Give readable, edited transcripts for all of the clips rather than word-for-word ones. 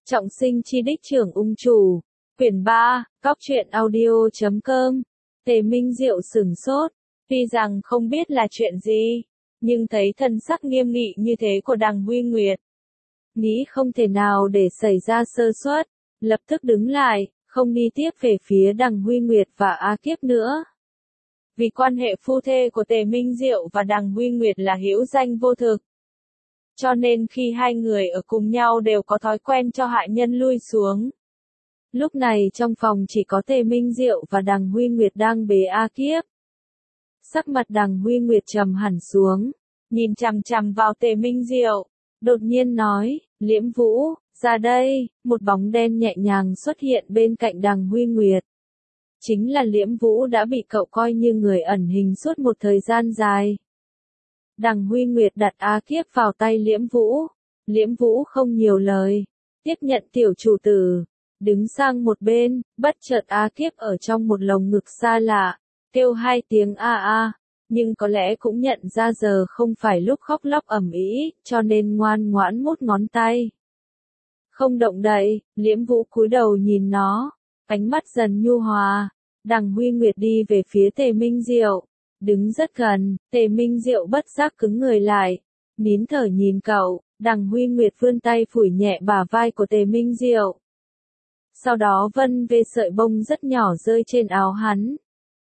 Trọng sinh chi đích trưởng ung chủ. Quyển 3, Cóc truyện audio.com. Tề Minh Diệu sửng sốt, tuy rằng không biết là chuyện gì, nhưng thấy thân sắc nghiêm nghị như thế của Đằng Huy Nguyệt. Nghĩ không thể nào để xảy ra sơ suất, lập tức đứng lại, không đi tiếp về phía Đằng Huy Nguyệt và A Kiếp nữa. Vì quan hệ phu thê của Tề Minh Diệu và Đằng Huy Nguyệt là hữu danh vô thực. Cho nên khi hai người ở cùng nhau đều có thói quen cho hạ nhân lui xuống. Lúc này trong phòng chỉ có Tề Minh Diệu và Đằng Huy Nguyệt đang bế A Kiếp. Sắc mặt Đằng Huy Nguyệt trầm hẳn xuống, nhìn chằm chằm vào Tề Minh Diệu, đột nhiên nói, Liễm Vũ, ra đây, một bóng đen nhẹ nhàng xuất hiện bên cạnh Đằng Huy Nguyệt. Chính là Liễm Vũ đã bị cậu coi như người ẩn hình suốt một thời gian dài. Đằng Huy Nguyệt đặt A Kiếp vào tay Liễm Vũ. Liễm Vũ không nhiều lời, tiếp nhận tiểu chủ tử, đứng sang một bên, bất chợt A Kiếp ở trong một lồng ngực xa lạ, kêu hai tiếng a a, nhưng có lẽ cũng nhận ra giờ không phải lúc khóc lóc ầm ĩ, cho nên ngoan ngoãn mút ngón tay. Không động đậy, Liễm Vũ cúi đầu nhìn nó, ánh mắt dần nhu hòa. Đằng Huy Nguyệt đi về phía Tề Minh Diệu, đứng rất gần, Tề Minh Diệu bất giác cứng người lại, nín thở nhìn cậu. Đằng Huy Nguyệt vươn tay phủi nhẹ bả vai của Tề Minh Diệu. Sau đó vân về sợi bông rất nhỏ rơi trên áo hắn.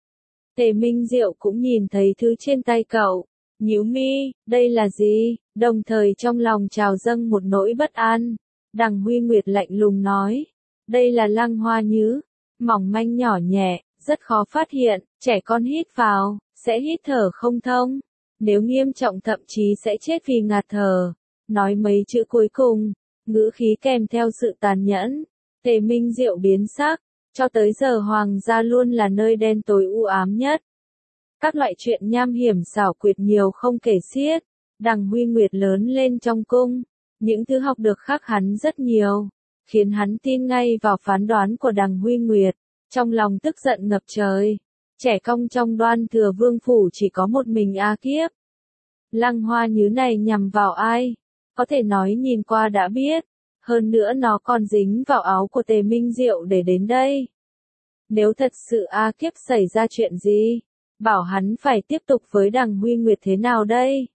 Tề Minh Diệu cũng nhìn thấy thứ trên tay cậu, nhíu mi, đây là gì, đồng thời trong lòng trào dâng một nỗi bất an. Đằng Huy Nguyệt lạnh lùng nói, đây là lăng hoa nhứ, mỏng manh nhỏ nhẹ, rất khó phát hiện, trẻ con hít vào, sẽ hít thở không thông, nếu nghiêm trọng thậm chí sẽ chết vì ngạt thở. Nói mấy chữ cuối cùng, ngữ khí kèm theo sự tàn nhẫn. Tề Minh Diệu biến sắc, cho tới giờ hoàng gia luôn là nơi đen tối u ám nhất. Các loại chuyện nham hiểm xảo quyệt nhiều không kể xiết. Đằng Huy Nguyệt lớn lên trong cung, những thứ học được khác hắn rất nhiều, khiến hắn tin ngay vào phán đoán của Đằng Huy Nguyệt, trong lòng tức giận ngập trời. Trẻ cong trong Đoan Thừa Vương phủ chỉ có một mình A Kiếp. Lăng hoa nhứ này nhằm vào ai? Có thể nói nhìn qua đã biết, hơn nữa nó còn dính vào áo của Tề Minh Diệu để đến đây. Nếu thật sự A Kiếp xảy ra chuyện gì, bảo hắn phải tiếp tục với Đằng Huy Nguyệt thế nào đây?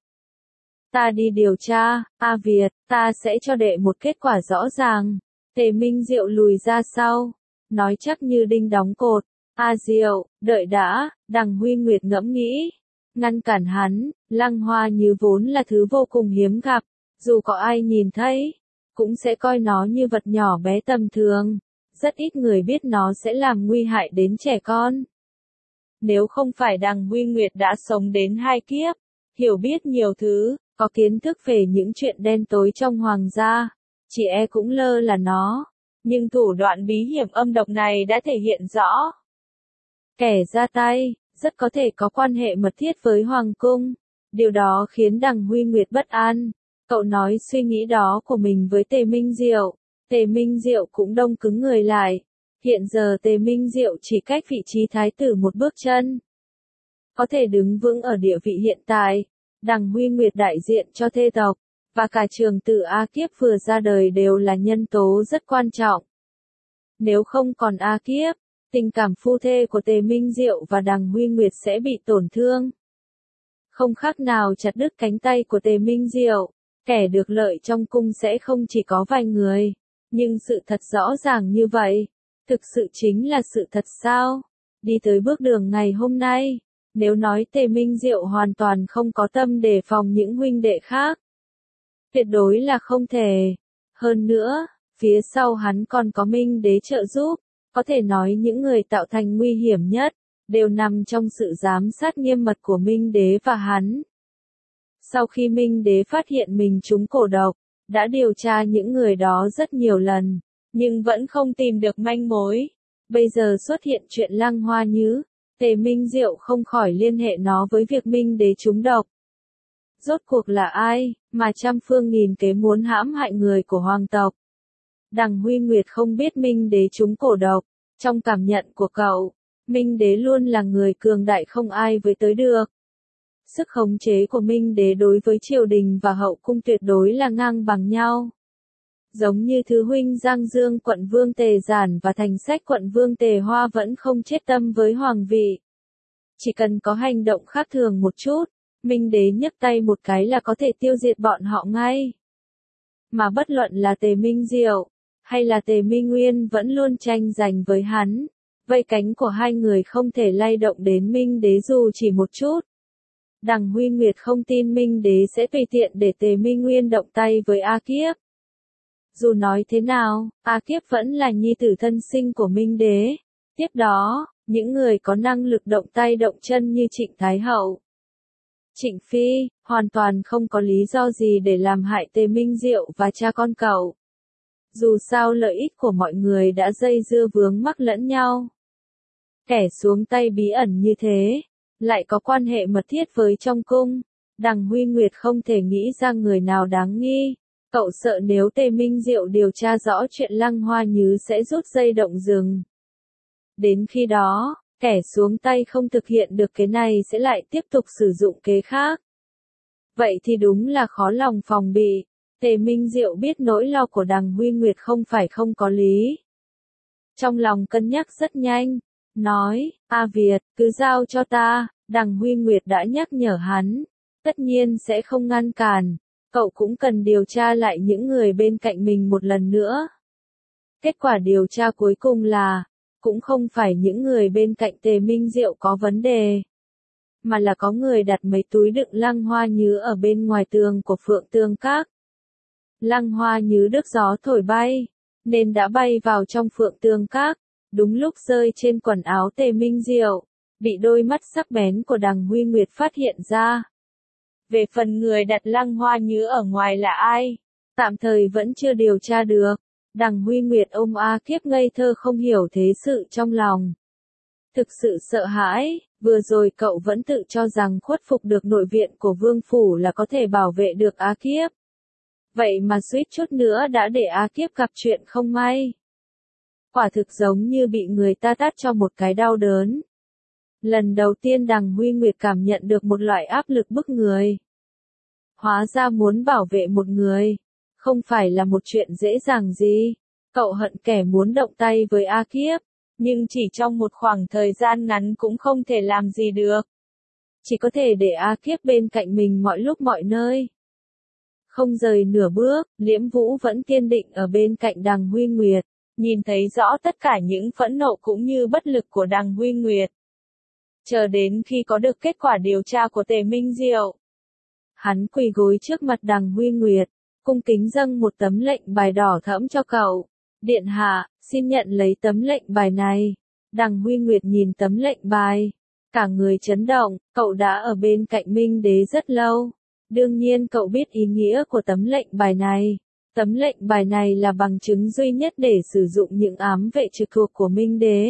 Ta đi điều tra, A Việt, ta sẽ cho đệ một kết quả rõ ràng. Tề Minh Diệu lùi ra sau, nói chắc như đinh đóng cột. A Diệu, đợi đã, Đằng Huy Nguyệt ngẫm nghĩ. Ngăn cản hắn, lăng hoa như vốn là thứ vô cùng hiếm gặp. Dù có ai nhìn thấy, cũng sẽ coi nó như vật nhỏ bé tầm thường. Rất ít người biết nó sẽ làm nguy hại đến trẻ con. Nếu không phải Đằng Huy Nguyệt đã sống đến 2 kiếp, hiểu biết nhiều thứ, có kiến thức về những chuyện đen tối trong hoàng gia, chỉ e cũng lơ là nó. Nhưng thủ đoạn bí hiểm âm độc này đã thể hiện rõ. Kẻ ra tay, rất có thể có quan hệ mật thiết với hoàng cung. Điều đó khiến Đằng Huy Nguyệt bất an. Cậu nói suy nghĩ đó của mình với Tề Minh Diệu. Tề Minh Diệu cũng đông cứng người lại. Hiện giờ Tề Minh Diệu chỉ cách vị trí thái tử một bước chân. Có thể đứng vững ở địa vị hiện tại. Đằng Huy Nguyệt đại diện cho thê tộc, và cả trường tử A Kiếp vừa ra đời đều là nhân tố rất quan trọng. Nếu không còn A Kiếp, tình cảm phu thê của Tề Minh Diệu và Đằng Huy Nguyệt sẽ bị tổn thương. Không khác nào chặt đứt cánh tay của Tề Minh Diệu. Kẻ được lợi trong cung sẽ không chỉ có vài người, nhưng sự thật rõ ràng như vậy, thực sự chính là sự thật sao? Đi tới bước đường ngày hôm nay, nếu nói Tề Minh Diệu hoàn toàn không có tâm đề phòng những huynh đệ khác, tuyệt đối là không thể. Hơn nữa, phía sau hắn còn có Minh Đế trợ giúp, có thể nói những người tạo thành nguy hiểm nhất, đều nằm trong sự giám sát nghiêm mật của Minh Đế và hắn. Sau khi Minh Đế phát hiện mình trúng cổ độc, đã điều tra những người đó rất nhiều lần, nhưng vẫn không tìm được manh mối. Bây giờ xuất hiện chuyện lăng hoa nhứ, Tề Minh Diệu không khỏi liên hệ nó với việc Minh Đế trúng độc. Rốt cuộc là ai, mà trăm phương nghìn kế muốn hãm hại người của hoàng tộc? Đằng Huy Nguyệt không biết Minh Đế trúng cổ độc, trong cảm nhận của cậu, Minh Đế luôn là người cường đại không ai với tới được. Sức khống chế của Minh Đế đối với triều đình và hậu cung tuyệt đối là ngang bằng nhau. Giống như Thứ huynh Giang Dương quận Vương Tề Giản và Thành Sách quận Vương Tề Hoa vẫn không chết tâm với hoàng vị. Chỉ cần có hành động khác thường một chút, Minh đế nhấc tay một cái là có thể tiêu diệt bọn họ ngay. Mà bất luận là Tề Minh Diệu, hay là Tề Minh Nguyên vẫn luôn tranh giành với hắn. Vây cánh của hai người không thể lay động đến Minh đế dù chỉ một chút. Đằng Huy Nguyệt không tin Minh đế sẽ tùy tiện để Tề Minh Nguyên động tay với A Kiếp. Dù nói thế nào, A Kiếp vẫn là nhi tử thân sinh của Minh đế. Tiếp đó, những người có năng lực động tay động chân như Trịnh Thái Hậu, Trịnh Phi, hoàn toàn không có lý do gì để làm hại Tề Minh Diệu và cha con cậu. Dù sao lợi ích của mọi người đã dây dưa vướng mắc lẫn nhau. Kẻ xuống tay bí ẩn như thế, lại có quan hệ mật thiết với trong cung. Đằng Huy Nguyệt không thể nghĩ ra người nào đáng nghi. Cậu sợ nếu Tề Minh Diệu điều tra rõ chuyện Lăng Hoa Nhứ sẽ rút dây động rừng. Đến khi đó, kẻ xuống tay không thực hiện được cái này sẽ lại tiếp tục sử dụng kế khác. Vậy thì đúng là khó lòng phòng bị. Tề Minh Diệu biết nỗi lo của đằng Huy Nguyệt không phải không có lý. Trong lòng cân nhắc rất nhanh, nói, A Việt, cứ giao cho ta, đằng Huy Nguyệt đã nhắc nhở hắn. Tất nhiên sẽ không ngăn cản, cậu cũng cần điều tra lại những người bên cạnh mình một lần nữa. Kết quả điều tra cuối cùng là, cũng không phải những người bên cạnh Tề Minh Diệu có vấn đề, mà là có người đặt mấy túi đựng Lăng Hoa Nhứ ở bên ngoài tường của Phượng Tương Các. Lăng Hoa Nhứ được gió thổi bay, nên đã bay vào trong Phượng Tương Các, đúng lúc rơi trên quần áo Tề Minh Diệu, bị đôi mắt sắc bén của đằng Huy Nguyệt phát hiện ra. Về phần người đặt Lăng Hoa Nhứ ở ngoài là ai, tạm thời vẫn chưa điều tra được. Đằng Huy Nguyệt ôm A Kiếp ngây thơ không hiểu thế sự trong lòng. Thực sự sợ hãi, vừa rồi cậu vẫn tự cho rằng khuất phục được nội viện của Vương Phủ là có thể bảo vệ được A Kiếp. Vậy mà suýt chút nữa đã để A Kiếp gặp chuyện không may. Quả thực giống như bị người ta tát cho một cái đau đớn. Lần đầu tiên đằng Huy Nguyệt cảm nhận được một loại áp lực bức người. Hóa ra muốn bảo vệ một người, không phải là một chuyện dễ dàng gì. Cậu hận kẻ muốn động tay với A Kiếp, nhưng chỉ trong một khoảng thời gian ngắn cũng không thể làm gì được. Chỉ có thể để A Kiếp bên cạnh mình mọi lúc mọi nơi. Không rời nửa bước, Liễm Vũ vẫn kiên định ở bên cạnh đằng Huy Nguyệt, nhìn thấy rõ tất cả những phẫn nộ cũng như bất lực của đằng Huy Nguyệt. Chờ đến khi có được kết quả điều tra của Tề Minh Diệu, hắn quỳ gối trước mặt đằng Huy Nguyệt, cung kính dâng một tấm lệnh bài đỏ thẫm cho cậu. Điện hạ, xin nhận lấy tấm lệnh bài này. Đằng Huy Nguyệt nhìn tấm lệnh bài, cả người chấn động, cậu đã ở bên cạnh Minh đế rất lâu. Đương nhiên cậu biết ý nghĩa của tấm lệnh bài này. Tấm lệnh bài này là bằng chứng duy nhất để sử dụng những ám vệ trực thuộc của Minh đế.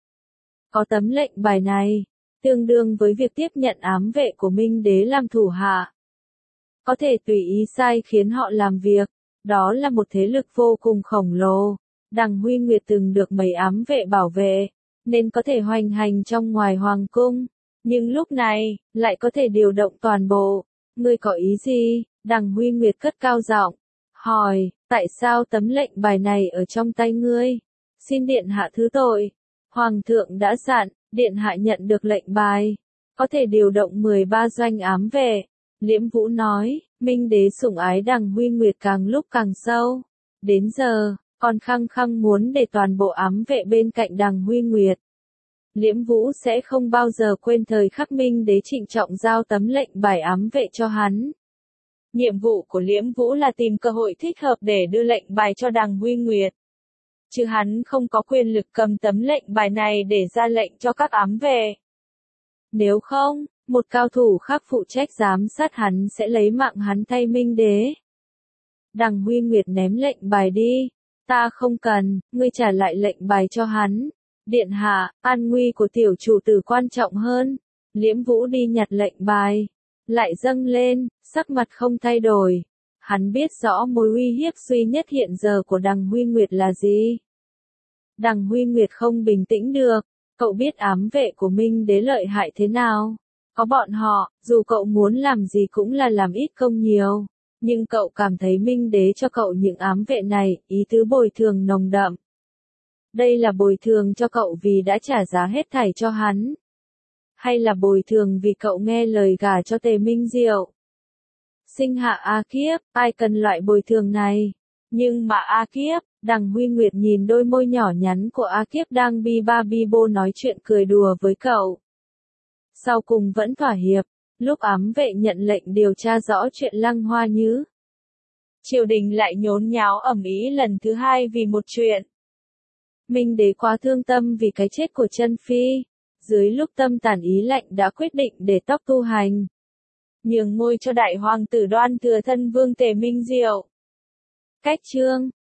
Có tấm lệnh bài này, tương đương với việc tiếp nhận ám vệ của Minh đế làm thủ hạ. Có thể tùy ý sai khiến họ làm việc, đó là một thế lực vô cùng khổng lồ. Đằng Huy Nguyệt từng được mấy ám vệ bảo vệ, nên có thể hoành hành trong ngoài hoàng cung. Nhưng lúc này, lại có thể điều động toàn bộ. Ngươi có ý gì? Đằng Huy Nguyệt cất cao giọng, hỏi, tại sao tấm lệnh bài này ở trong tay ngươi? Xin điện hạ thứ tội. Hoàng thượng đã dặn, điện hạ nhận được lệnh bài, có thể điều động 13 doanh ám vệ. Liễm Vũ nói, Minh đế sủng ái đằng Huy Nguyệt càng lúc càng sâu. Đến giờ, còn khăng khăng muốn để toàn bộ ám vệ bên cạnh đằng Huy Nguyệt. Liễm Vũ sẽ không bao giờ quên thời khắc Minh đế trịnh trọng giao tấm lệnh bài ám vệ cho hắn. Nhiệm vụ của Liễm Vũ là tìm cơ hội thích hợp để đưa lệnh bài cho đằng Huy Nguyệt. Chứ hắn không có quyền lực cầm tấm lệnh bài này để ra lệnh cho các ám vệ. Nếu không, một cao thủ khác phụ trách giám sát hắn sẽ lấy mạng hắn thay Minh đế. Đằng Huy Nguyệt ném lệnh bài đi. Ta không cần, ngươi trả lại lệnh bài cho hắn. Điện hạ, an nguy của tiểu chủ tử quan trọng hơn. Liễm Vũ đi nhặt lệnh bài, lại dâng lên, sắc mặt không thay đổi. Hắn biết rõ mối uy hiếp duy nhất hiện giờ của đằng Huy Nguyệt là gì. Đằng Huy Nguyệt không bình tĩnh được, cậu biết ám vệ của Minh đế lợi hại thế nào. Có bọn họ, dù cậu muốn làm gì cũng là làm ít công nhiều. Nhưng cậu cảm thấy Minh Đế cho cậu những ám vệ này, ý tứ bồi thường nồng đậm. Đây là bồi thường cho cậu vì đã trả giá hết thảy cho hắn. Hay là bồi thường vì cậu nghe lời gả cho Tề Minh Diệu? Sinh hạ A Kiếp, ai cần loại bồi thường này? Nhưng mà A Kiếp, Đằng Huy Nguyệt nhìn đôi môi nhỏ nhắn của A Kiếp đang bi ba bi bô nói chuyện cười đùa với cậu. Sau cùng vẫn thỏa hiệp, lúc ám vệ nhận lệnh điều tra rõ chuyện Lăng Hoa Nhứ. Triều đình lại nhốn nháo ầm ĩ lần thứ hai vì một chuyện. Minh Đế quá thương tâm vì cái chết của Chân Phi, dưới lúc tâm tàn ý lạnh đã quyết định để tóc tu hành, nhường ngôi cho đại hoàng tử Đoan Thừa thân vương Tề Minh Diệu. Cách chương